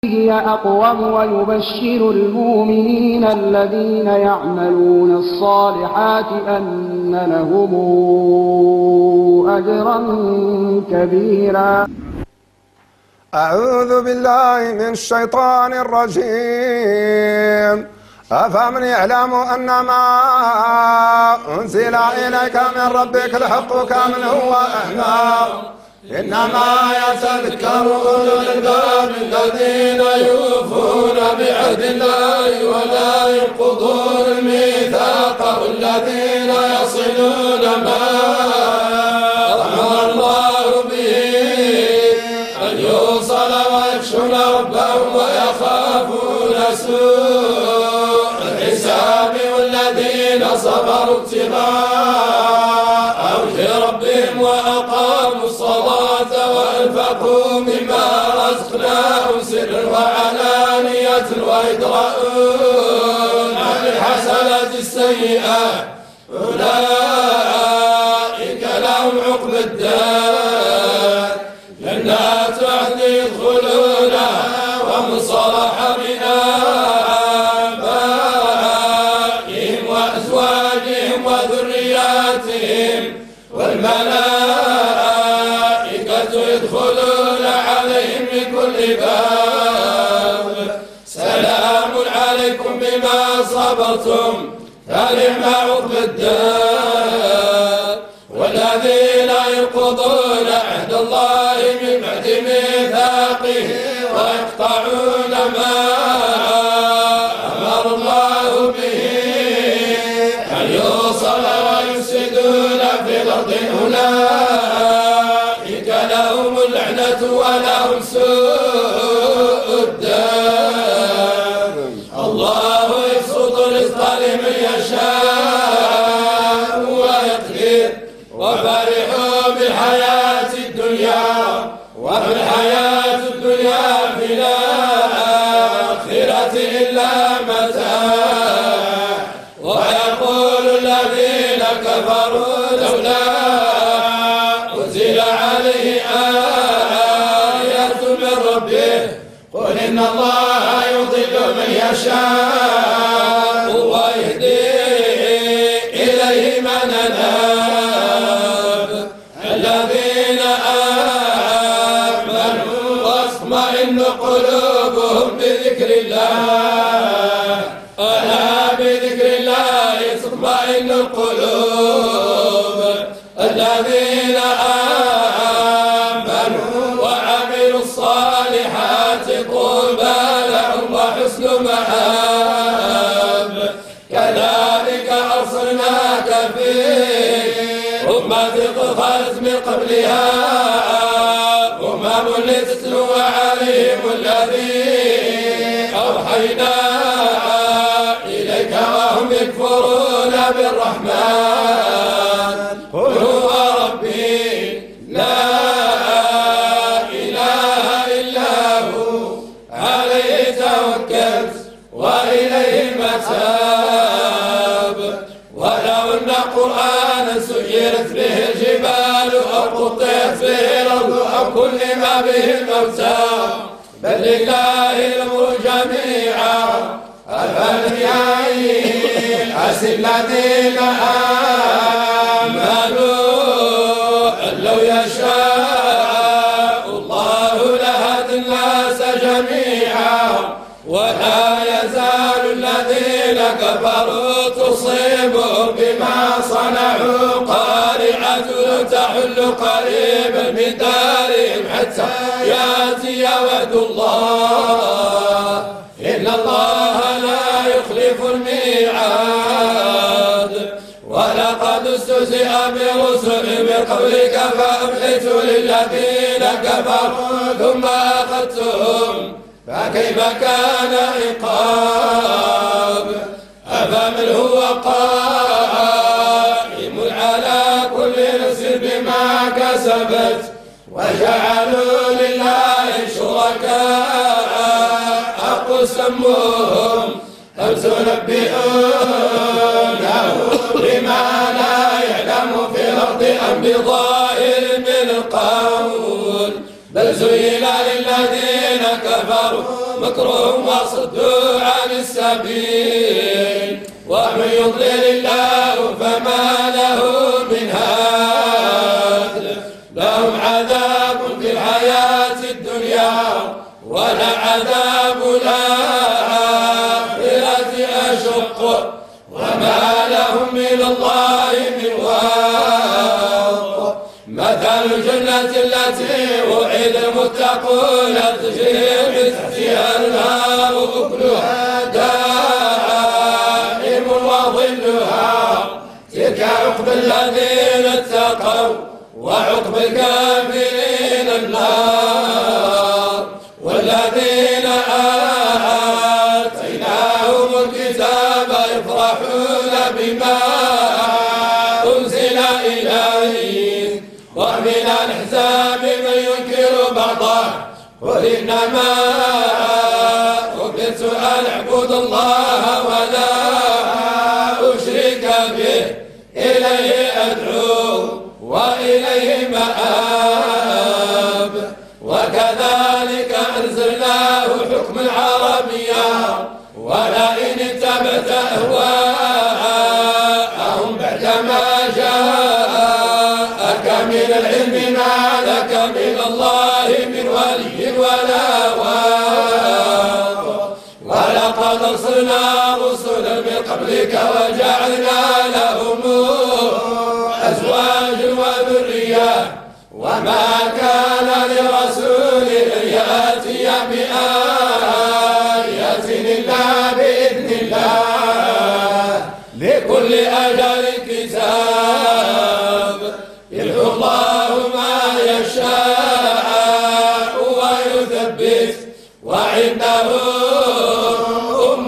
هي أقوم ويبشر المؤمنين الذين يعملون الصالحات أن لهم أجرا كبيرا. أعوذ بالله من الشيطان الرجيم. أفمن يعلم أن ما أنزل إليك من ربك الحق كمن هو أعمى إنما يتذكر أولو الألباب الذين يوفون بعهد الله ولا ينقضون الميثاق والذين يصلون ما أمر الله به أن يوصل ويخشون ربهم ويخافون سوء الحساب والذين صبروا ابتغاء وجه ربهم وأقاموا الصلاة وأنفقوا مما رزقناهم سرا وعلانية ويدرؤون بالحسنة السيئة أولئك لهم عقبى الدار جنات عدن يدخلونها ومن صلح من آبائهم وأزواجهم وذرياتهم والملائكة يدخلون عليهم من كل باب سلام عليكم بما صبرتم فنعم عقبى الدار. والذين ينقضون عهد الله من بعد ميثاقه ويقطعون ما أمر الله به أن يوصل ويفسدون في الأرض أولئك لهم اللعنة ولهم سوء الدار. الله يبسط الرزق لمن يشاء ويقدر وفرحوا بالحياة الدنيا وفي الحياة الدنيا في الآخرة إلا متاع. ويقول الذين كفروا لولا أنزل عليه آية من ربه قل إن الله يضل من يشاء ويهدي إليه من أناب. الذين آمنوا واطمئن قلوبهم بذكر الله ألا بذكر الله تطمئن القلوب. الذين آمنوا وعملوا الصالحات طوبى لهم وحسن مآب. كذلك أرسلناك في أمة قد خلت من قبلها أمم لتتلو عليهم الذي أوحينا إليك وهم يكفرون بالرحمن. قل هو ربي لا إله إلا هو عليه توكلت وإليه المتاب. ولو أن قرآنا سيرت به الجبال أو قطعت به الأرض أو كلم به الموتى بل لله الأمر جميعا أفلم ييأس الذين آمنوا أن لو يشاء الله لهدى الناس جميعا ولا يزال الذين كفروا تصيبهم بما صنعوا قارعة تحل قريبا من دارهم حتى يأتي وعد الله إن الله لا يخلف الميعاد. ولقد استهزئ برسل من قبلك فأمليت للذين كفروا ثم أخذتهم فكيف كان عقاب. أفمن هو قائم على كل نفس بما كسبت وجعلوا لله شركاء قل سموهم أم تنبئونه بما لا يعلم في الأرض أم بظاهر من القول بل زين للذين كفروا كفروا مكرهم وصدوا عن السبيل ومن يضلل الله فما له من هاد لهم عذاب في الحياة الدنيا ولعذاب الآخرة أشق وما لهم من الله من واق مثل الجنة التي وعد المتقون تجري من تحتها النار أكلها دائم وظلها تلك عقب الذين اتقوا وعقب الكافرين النار والذين آتيناهم الكتاب يفرحون بما أنزل إليك ومن الأحزاب من ينكر بعضه قل إنما أمرت أن أعبد الله ولا أشرك به إليه أدعو وإليه مآب وكذلك أنزلناه حكما عربيا ولئن اتبعت أهواءهم بعدما جاءك من العلم ما لك من الله من ولي ولا واق ولقد أرسلنا رسلا من قبلك وجعلنا لهم أزواجا وذرية وما كان لرسول أن يأتي بآية إلا بإذن الله لكل أجل كتاب يمحو الله ما يشاء ويثبت وعنده أم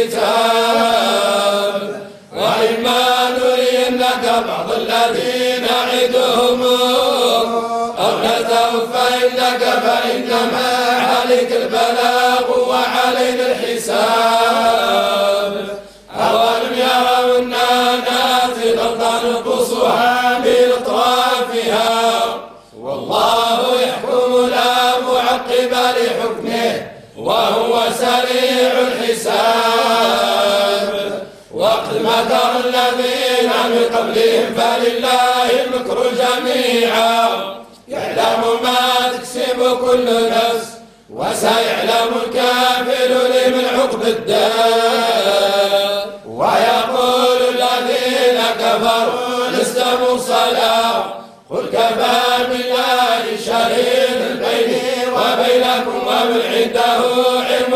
الكتاب وإما نرينك بعض الذين نعدهم أو نتوفينك فإنما عليك البلاغ وعلينا الحساب أولم يروا أنا نأتي الأرض ننقصها من أطرافها والله يحكم لا معقب لحكمه وهو سريع الحساب وقد مكر الذين من قبلهم فلله المكر جميعا يعلم ما تكسب كل نفس وسيعلم الكافر لمن عقب الدار ويقول الذين كفروا لست مرسلا قل كفى بالله شهيدا بيني وبينكم ومن عنده علم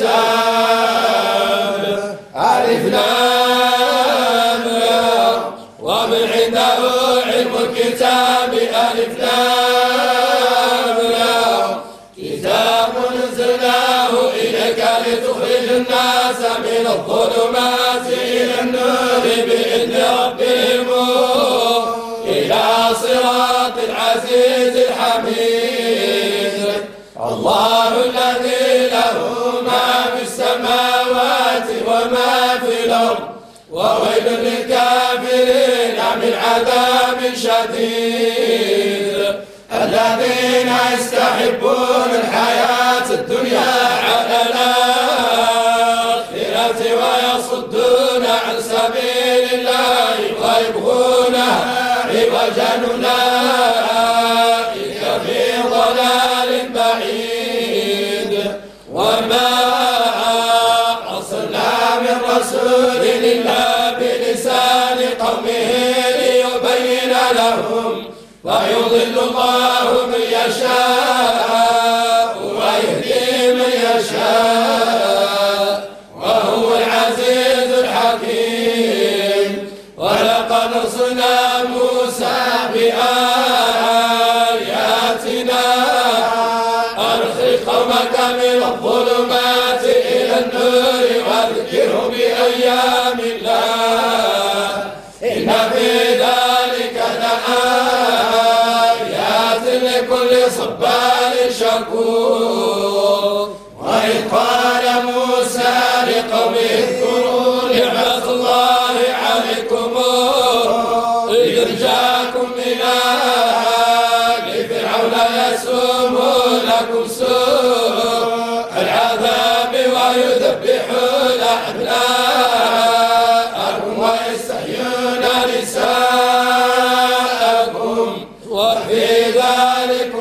الكتاب ألف لام ومن عنده علم الكتاب ألف لام كتاب أنزلناه إليك لتخرج الناس من الظلمات إلى النور بإذن ربهم إلى صراط العزيز الحميد الله الذي له ما في السماوات وما في الأرض وويل للكافرين من عذاب شديد الذين يستحبون الحياة الدنيا على الآخرة ويصدون عن سبيل الله ويبغونها عوجا أولئك في ضلال بعيد وما أرسلنا من رسول إلا بلسان قومه ليبين لهم ويضل الله من يشاء ويهدي من يشاء وهو العزيز الحكيم ولقد أرسلنا موسى بآياتنا أن أخرج قومك من الظلمات إلى النور واذكرهم بأيام الله إن في ذلك لآيات لكل صبار شكور وإذ قال موسى لقومه اذكروا نعمة الله عليكم إذ جاءكم من آل فرعون يسومونكم سوء ويذبحون أبناءكم ويستحيون نساءكم وفي ذلكم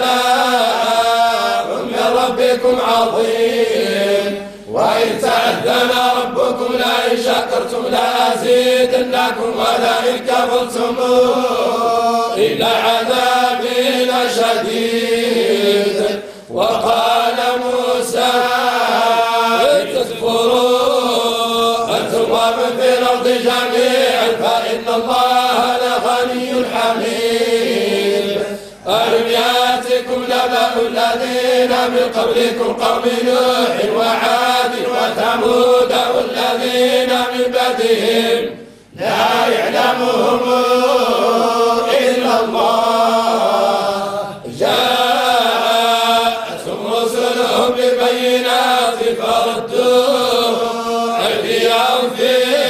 بلاء من ربكم عظيم. وإن تأذن ربكم لئن شكرتم لأزيدنكم ولئن كفرتم إن عذابي لشديد. وقال موسى إن تكفروا أنتم ومن في الأرض جميعا فإن الله لغني حميد. ألم يأتكم نبأ الذين من قبلكم قوم نوح وعاد وثمود والذين من بعدهم لا يعلمهم إلا الله جاءتهم رسلهم بالبينات فردوا أيديهم في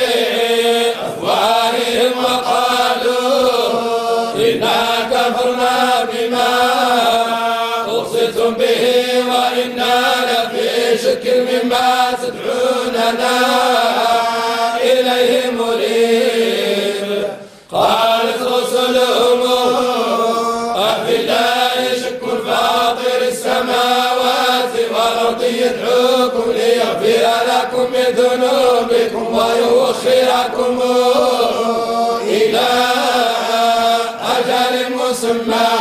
أفواههم وقالوا إنا كفرنا بما أرسلتم به وإنا لفي شك مما تدعوننا إليه مريب. قالت رسلهم أفي الله شك فاطر السماوات والأرض يدعوكم ليغفر لكم من ذنوبكم ويؤخركم إلى أجل مسمى.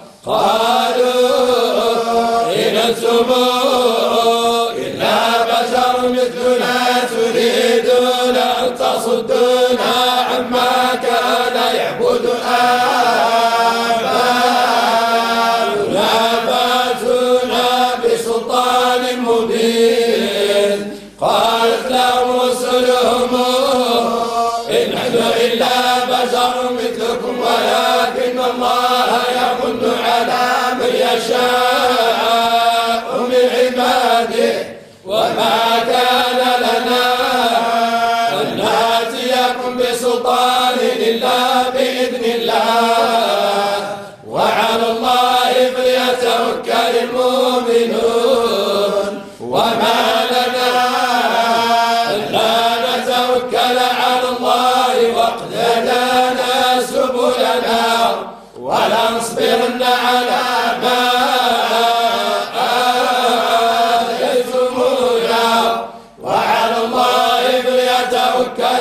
قالوا إن أنتم إلا بشر مثلنا تريدون أن تصدونا عما كان يعبد آباؤنا فأتونا بسلطان مبين. قالت لهم رسلهم إن نحن إلا بشر مثلكم ولكن الله يمن على من يشاء من عباده وما كان لنا أن نأتيكم بسلطان إلا بإذن الله وعلى الله فليتوكل المؤمنون. وما لنا ألا نتوكل على الله وقد هدانا سبلنا ولنصبرن على ما آتيتمونا وعلى الله فليتوكل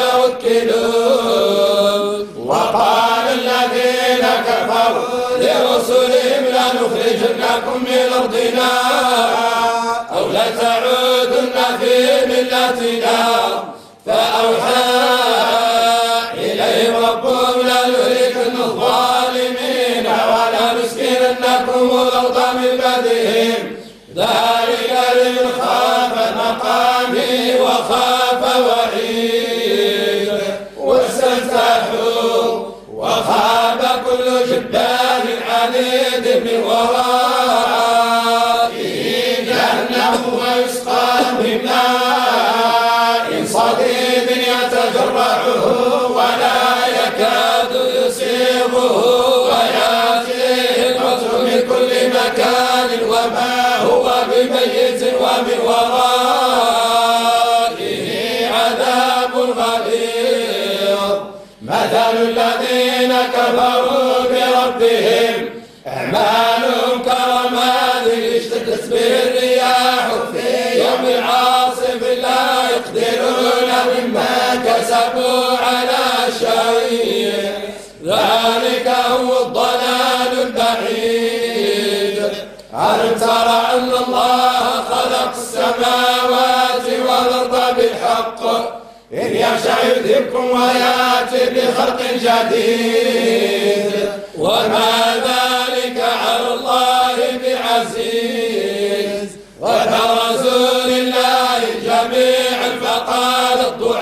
المتوكلون. وقال الذين كفروا لرسلهم لنخرجنكم من أرضنا أو لتعودن في ملتنا. فأوحى إليهم ربهم لنهلكن الظالمين ولنسكننكم الأرض من بعدهم ذلك لمن خاف مقامي وخاف وعيد. واستفتحوا وخاب كل جبار عنيد من ورائه جهنم ويسقى من ماء صديد يتجرعه ولا يكاد يصيبه ويأتيه الموت من كل مكان وما هو بميت ومن ورائه عذاب غليظ. مثل الذين كفروا بربهم أعمالهم كرماد اشتدت به الرياح في يوم عاصف لا يقدرون مما كسبوا على شيء ذلك هو الضلال البعيد. ألم تر أن الله خلق السماوات والأرض بالحق إن يشاء يذهبكم ويأتي بخلق جديد وما ذلك على الله بعزيز. وبرزوا لله جميعا فقال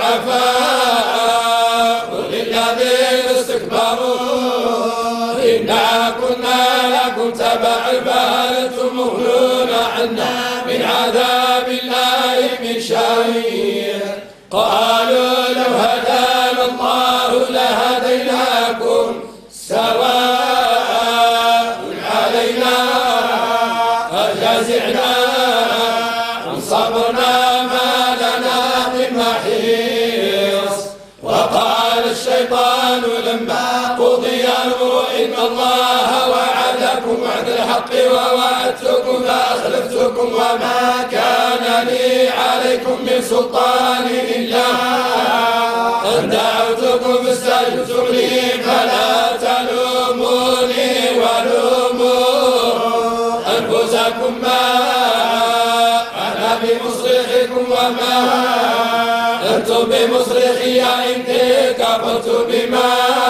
الضعفاء للذين استكبروا إنا كنا لكم تبعا فهل أنتم مغنون عنا من عذاب الله من شيء. قالوا لو هدانا الله لهديناكم سواء علينا أجزعنا أم صبرنا ما لنا من محيص. وقال الشيطان لما قضي الأمر إن الله وعدكم وعد الحق ووعدتكم فأخلفتكم وما كان لي عليكم من سلطان إلا أن دعوتكم فاستجبتم لي فلا تلوموني ولوموا أنفسكم ما أنا بمصرخكم وما أنتم بمصرخي إني كفرت بما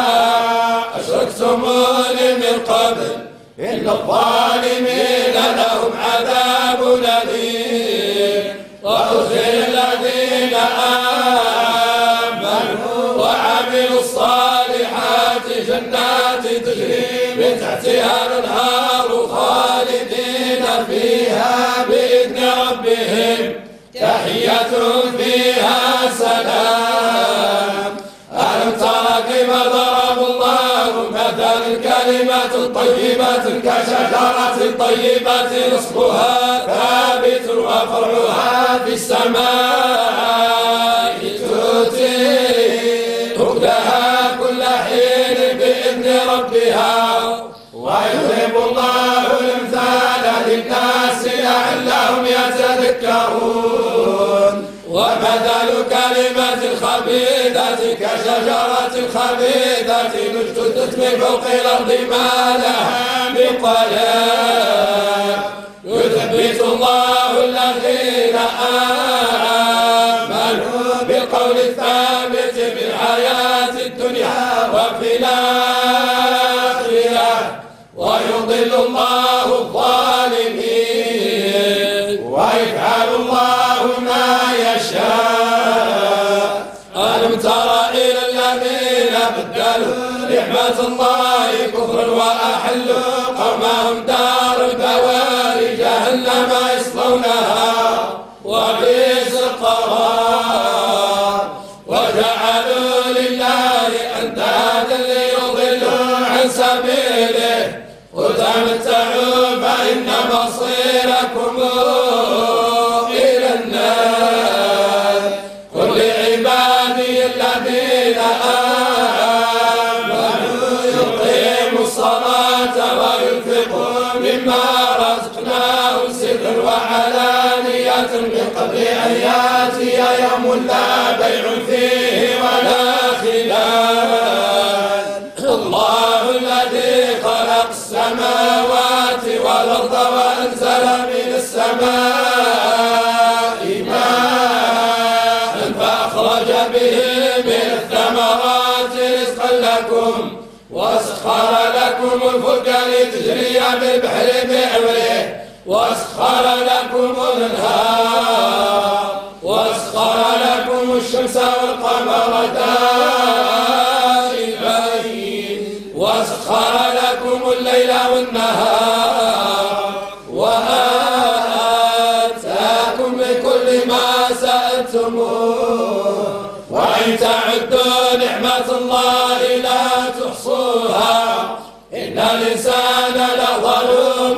أشركتموني من قبل إن الظالمين لهم عذاب أليم. وأدخل الذين آمنوا وعملوا الصالحات جنات تجري من تحتها الأنهار خالدين فيها بإذن ربهم تحيتهم فيها سلام. ألم تر كيف ضرب الله مثلا كلمة طيبة كشجرة طيبة أصلها ثابت وفرعها في السماء تؤتي أكلها كل حين بإذن ربها. ويضرب الله الأمثال للناس لعلهم يتذكرون. ومثل كلمة خبيثة كشجرة خبيثة اجتثت من فوق الأرض ما لها من قرار. يثبت الله الذين آمنوا بالقول الثابت في الحياة الدنيا وفي الآخرة ويضل الله الظالمين ويفعل الله ما يشاء. ألم تر إلى الذين بدلوا نعمة الله كفرا وأحلوا قومهم دار البوار جهنم يصلونها وبئس القرار. وجعلوا لله أندادا ليضلوا عن سبيله قل تمتعوا فإن مصيركم إلى النار. قل لعبادي الذين آمنوا يقيموا الصلاة وينفقوا مما رزقناهم سرا وعلانية من قبل أن يأتي يوم لا بيع فيه ولا خلال. الله الذي خلق السماوات والأرض وأنزل من السماء ماء فأخرج به من الثمرات رزقا لكم وسخر لكم الفلك لتجري بالبحر بأمره وسخر لكم الأنهار وسخر لكم الشمس والقمر دائبين وسخر لكم الليل والنهار وآتاكم من كل ما سألتموه وإن تعدوا نعمة الله لا تحصوها إن الإنسان لظلوم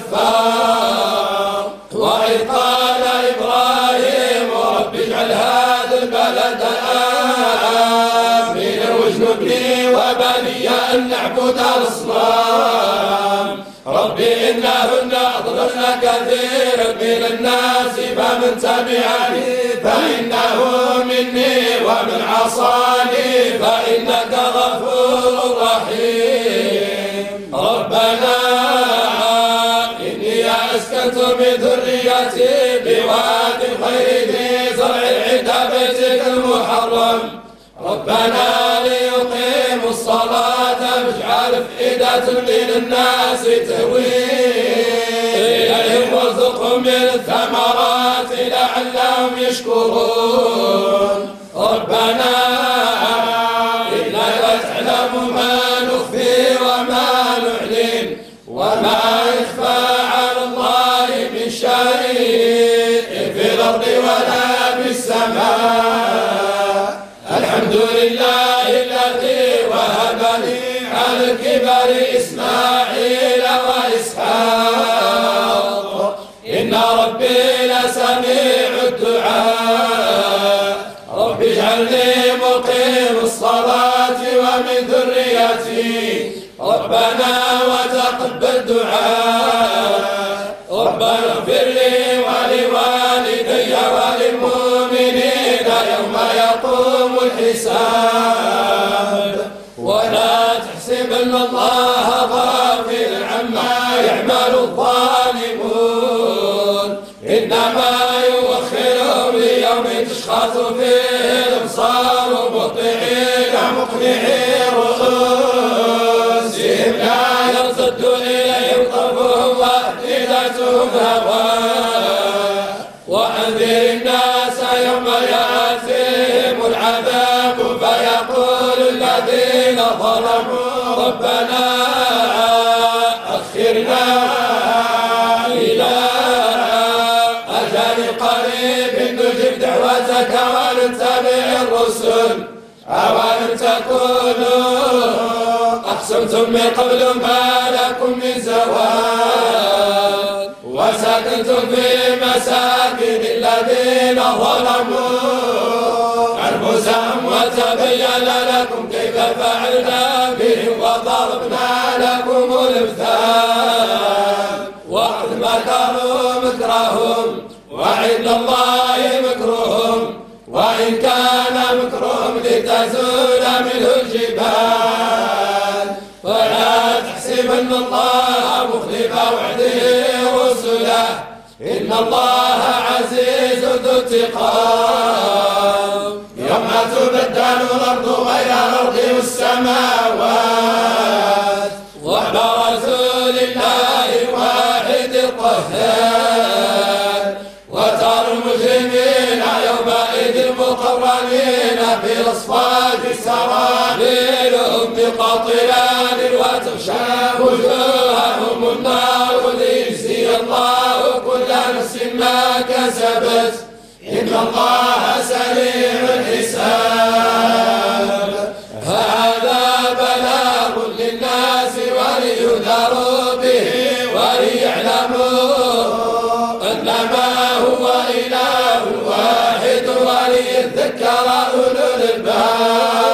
كفار. وإذ قال إبراهيم رب اجعل هذا البلد آمنا واجنبني وبني أن نعبد الأصنام. رب إنهن أضللن كثيرا من الناس فمن تبعني فإنه مني ومن عصاني فإنك غفور رحيم. ربنا إني أسكنت من ذريتي بواد غير ذي زرع عند بيتك المحرم ربنا ليقيموا الصلاة فاجعل أفئدة من الناس تهوي إليهم وارزقهم من الثمرات لعلهم يشكرون. ربنا إنك تعلم ما نخفي وما نعلن وما يخفى على الله من شيء في الأرض ولا في السماء. الحمد لله الذي وهب لي على الكبر إسماعيل وإسحاق إن ربي لسميع ربنا وتقبل دعاء ربنا اغفر لي ولوالدي وللمؤمنين يوم يقوم الحساب ولا تحسبن الله غافلا عما يعمل الظالمون إنما يؤخرهم ليوم تشخص فيه الأبصار مهطعين مقنعي رؤوسهم لا يرتد إليهم طرفهم وأفئدتهم هواء وأنذر الناس يوم يأتيهم العذاب فيقول الذين ظلموا ربنا أخرنا إلى أجل قريب نجب دعوتك ونتبع الرسل أولم تكونوا أقسمتم من قبل ما لكم من زوال وسكنتم في مساكن الذين ظلموا أنفسهم وتبين لكم كيف فعلنا بهم وضربنا لكم الأمثال وقد مكروا مكرهم وعند الله مكرهم وإن كان مكرهم لتزول منه الجبال ولا تحسبن الله مخلف وعده رسله إن الله عزيز ذو انتقام يوم تبدل الأرض غير الأرض والسماوات وبرزوا لله الواحد القهار وترى المجرمين يومئذ مقرنين في الأصفاد سرابيلهم بقطران وتغشى وجوههم النار ليجزي الله كل نفس ما كسبت إن الله سريع الحساب هذا بلاغ للناس ولينذروا به وليعلموا أنما هو إله واحد وليذكر أولو الألباب.